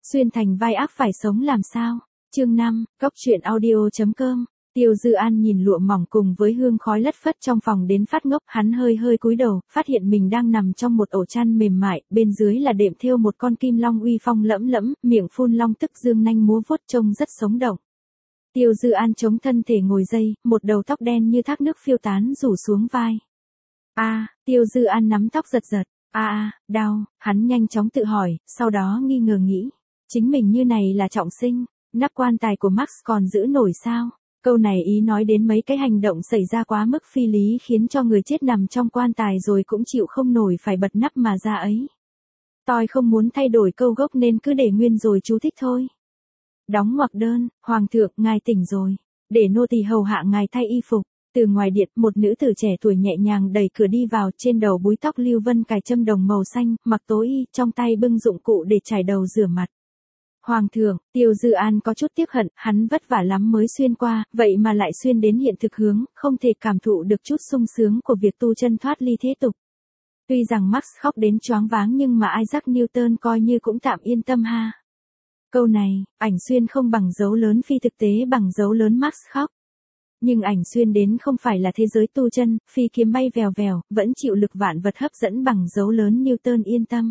Xuyên thành vai ác phải sống làm sao? Chương 5, Cốc truyện audio.com. Tiêu Dư An nhìn lụa mỏng cùng với hương khói lất phất trong phòng đến phát ngốc, hắn hơi hơi cúi đầu, phát hiện mình đang nằm trong một ổ chăn mềm mại, bên dưới là đệm thêu một con kim long uy phong lẫm lẫm, miệng phun long tức dương nanh múa vuốt trông rất sống động. Tiêu Dư An chống thân thể ngồi dậy, một đầu tóc đen như thác nước phiêu tán rủ xuống vai. Tiêu Dư An nắm tóc giật giật. Đau, hắn nhanh chóng tự hỏi, sau đó nghi ngờ nghĩ. Chính mình như này là trọng sinh, nắp quan tài của Max còn giữ nổi sao? Câu này ý nói đến mấy cái hành động xảy ra quá mức phi lý khiến cho người chết nằm trong quan tài rồi cũng chịu không nổi phải bật nắp mà ra ấy. Tôi không muốn thay đổi câu gốc nên cứ để nguyên rồi chú thích thôi. Đóng ngoặc đơn, Hoàng thượng, ngài tỉnh rồi. Để nô tỳ hầu hạ ngài thay y phục. Từ ngoài điện, một nữ tử trẻ tuổi nhẹ nhàng đẩy cửa đi vào, trên đầu búi tóc lưu vân cài châm đồng màu xanh, mặc tố y, trong tay bưng dụng cụ để chải đầu rửa mặt. Hoàng thượng, Tiêu Dư An có chút tiếc hận, hắn vất vả lắm mới xuyên qua, vậy mà lại xuyên đến hiện thực hướng, không thể cảm thụ được chút sung sướng của việc tu chân thoát ly thế tục. Tuy rằng Max khóc đến choáng váng nhưng mà Isaac Newton coi như cũng tạm yên tâm ha. Câu này, ảnh xuyên không bằng dấu lớn phi thực tế bằng dấu lớn Max khóc. Nhưng ảnh xuyên đến không phải là thế giới tu chân, phi kiếm bay vèo vèo, vẫn chịu lực vạn vật hấp dẫn bằng dấu lớn Newton yên tâm.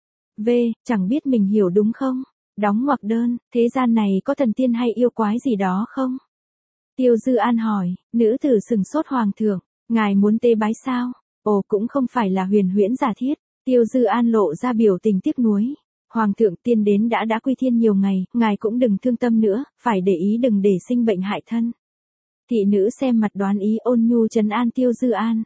Chẳng biết mình hiểu đúng không? Đóng ngoặc đơn, thế gian này có thần tiên hay yêu quái gì đó không? Tiêu Dư An hỏi, nữ tử sừng sốt. Hoàng thượng, ngài muốn tế bái sao? Ồ, cũng không phải là huyền huyễn giả thiết. Tiêu Dư An lộ ra biểu tình tiếc nuối. Hoàng thượng, tiên đến đã quy thiên nhiều ngày, ngài cũng đừng thương tâm nữa, phải để ý đừng để sinh bệnh hại thân. Thị nữ xem mặt đoán ý ôn nhu trấn an Tiêu Dư An.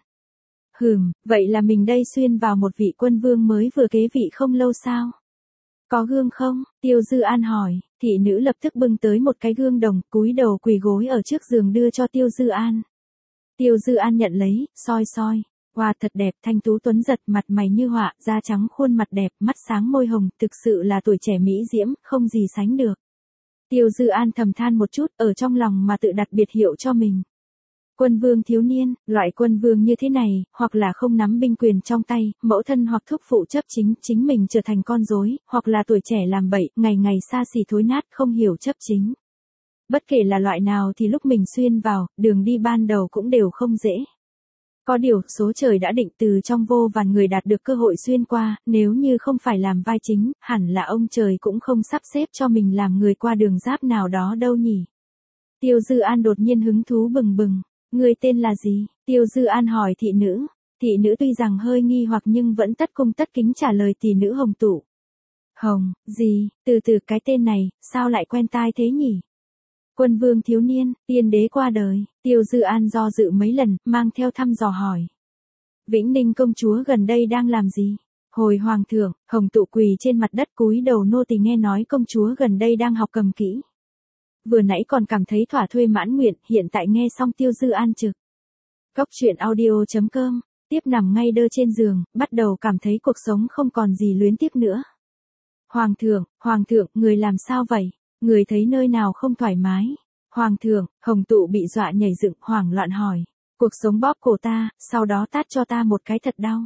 Vậy là mình đây xuyên vào một vị quân vương mới vừa kế vị không lâu sao? Có gương không? Tiêu Dư An hỏi, thị nữ lập tức bưng tới một cái gương đồng, cúi đầu quỳ gối ở trước giường đưa cho Tiêu Dư An. Tiêu Dư An nhận lấy, soi. Wow, thật đẹp, thanh tú tuấn giật, mặt mày như họa, da trắng khuôn mặt đẹp, mắt sáng môi hồng, thực sự là tuổi trẻ mỹ diễm, không gì sánh được. Tiêu Dư An thầm than một chút, ở trong lòng mà tự đặt biệt hiệu cho mình. Quân vương thiếu niên, loại quân vương như thế này, hoặc là không nắm binh quyền trong tay, mẫu thân hoặc thúc phụ chấp chính mình trở thành con rối, hoặc là tuổi trẻ làm bậy, ngày ngày xa xỉ thối nát, không hiểu chấp chính. Bất kể là loại nào thì lúc mình xuyên vào, đường đi ban đầu cũng đều không dễ. Có điều, số trời đã định từ trong vô vàn người đạt được cơ hội xuyên qua, nếu như không phải làm vai chính, hẳn là ông trời cũng không sắp xếp cho mình làm người qua đường giáp nào đó đâu nhỉ. Tiêu Dư An đột nhiên hứng thú bừng bừng. Người tên là gì? Tiêu Dư An hỏi thị nữ. Thị nữ tuy rằng hơi nghi hoặc nhưng vẫn tất cung tất kính trả lời tỷ nữ Hồng Tụ. Hồng, gì, từ cái tên này, sao lại quen tai thế nhỉ? Quân vương thiếu niên, tiên đế qua đời. Tiêu Dư An do dự mấy lần, mang theo thăm dò hỏi. Vĩnh Ninh công chúa gần đây đang làm gì? Hồi Hoàng thượng, Hồng Tụ quỳ trên mặt đất cúi đầu, nô tỳ nghe nói công chúa gần đây đang học cầm kỹ. Vừa nãy còn cảm thấy thỏa thuê mãn nguyện, hiện tại nghe xong Tiêu Dư An trực. Cốc truyện audio.com, tiếp nằm ngay đơ trên giường, bắt đầu cảm thấy cuộc sống không còn gì luyến tiếc nữa. Hoàng thượng, người làm sao vậy? Người thấy nơi nào không thoải mái? Hoàng thượng, Hồng Tụ bị dọa nhảy dựng, hoảng loạn hỏi. Cuộc sống bóp cổ ta, sau đó tát cho ta một cái thật đau.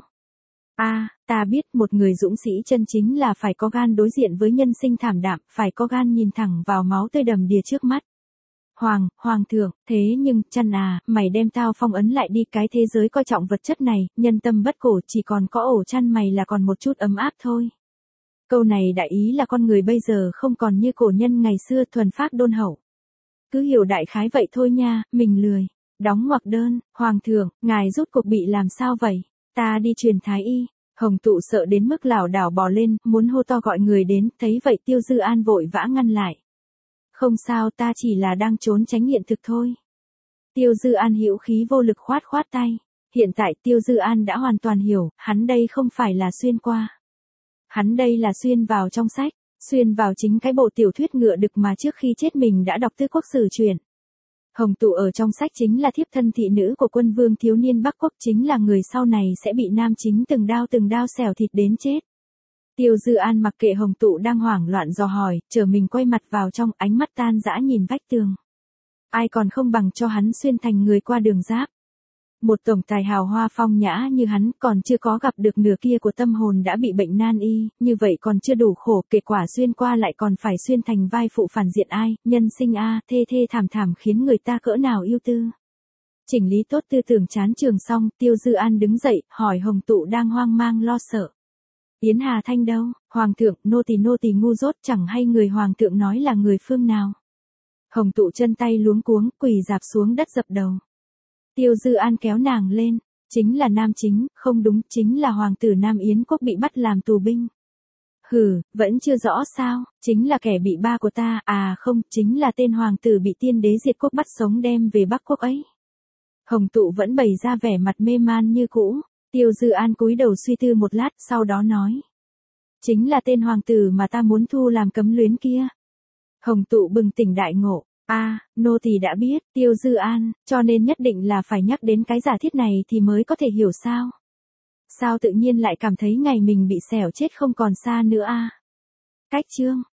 Ta biết một người dũng sĩ chân chính là phải có gan đối diện với nhân sinh thảm đạm, phải có gan nhìn thẳng vào máu tươi đầm đìa trước mắt. Hoàng thượng, thế nhưng, chăn mày đem tao phong ấn lại đi, cái thế giới coi trọng vật chất này, nhân tâm bất cổ, chỉ còn có ổ chăn mày là còn một chút ấm áp thôi. Câu này đại ý là con người bây giờ không còn như cổ nhân ngày xưa thuần phác đôn hậu. Cứ hiểu đại khái vậy thôi nha, mình lười. Đóng ngoặc đơn, Hoàng thượng, ngài rút cuộc bị làm sao vậy? Ta đi truyền thái y. Hồng Tụ sợ đến mức lảo đảo bò lên, muốn hô to gọi người đến, thấy vậy Tiêu Dư An vội vã ngăn lại. Không sao, ta chỉ là đang trốn tránh hiện thực thôi. Tiêu Dư An hữu khí vô lực khoát tay. Hiện tại Tiêu Dư An đã hoàn toàn hiểu, hắn đây không phải là xuyên qua. Hắn đây là xuyên vào trong sách, xuyên vào chính cái bộ tiểu thuyết ngựa đực mà trước khi chết mình đã đọc Tư Quốc Sử truyện. Hồng Tụ ở trong sách chính là thiếp thân thị nữ của quân vương thiếu niên Bắc Quốc, chính là người sau này sẽ bị nam chính từng đao xẻo thịt đến chết. Tiêu Dư An mặc kệ Hồng Tụ đang hoảng loạn dò hỏi, trở mình quay mặt vào trong, ánh mắt tan dã nhìn vách tường. Ai còn không bằng cho hắn xuyên thành người qua đường giáp. Một tổng tài hào hoa phong nhã như hắn còn chưa có gặp được nửa kia của tâm hồn đã bị bệnh nan y, như vậy còn chưa đủ khổ, kết quả xuyên qua lại còn phải xuyên thành vai phụ phản diện ai, nhân sinh a, thê thê thảm thảm khiến người ta cỡ nào yêu tư. Chỉnh lý tốt tư tưởng chán trường xong, Tiêu Dư An đứng dậy, hỏi Hồng Tụ đang hoang mang lo sợ. Yến Hà Thanh đâu? Hoàng thượng, nô tỳ ngu dốt chẳng hay người hoàng thượng nói là người phương nào. Hồng Tụ chân tay luống cuống, quỳ dạp xuống đất dập đầu. Tiêu Dư An kéo nàng lên, chính là nam chính, không đúng, chính là hoàng tử Nam Yến quốc bị bắt làm tù binh. Hừ, vẫn chưa rõ sao, chính là kẻ bị ba của ta, à không, chính là tên hoàng tử bị tiên đế diệt quốc bắt sống đem về Bắc quốc ấy. Hồng Tụ vẫn bày ra vẻ mặt mê man như cũ, Tiêu Dư An cúi đầu suy tư một lát, sau đó nói. Chính là tên hoàng tử mà ta muốn thu làm cấm luyến kia. Hồng Tụ bừng tỉnh đại ngộ, nô tỳ đã biết, Tiêu Dư An, cho nên nhất định là phải nhắc đến cái giả thiết này thì mới có thể hiểu sao. Sao tự nhiên lại cảm thấy ngày mình bị xẻo chết không còn xa nữa a? Cách chương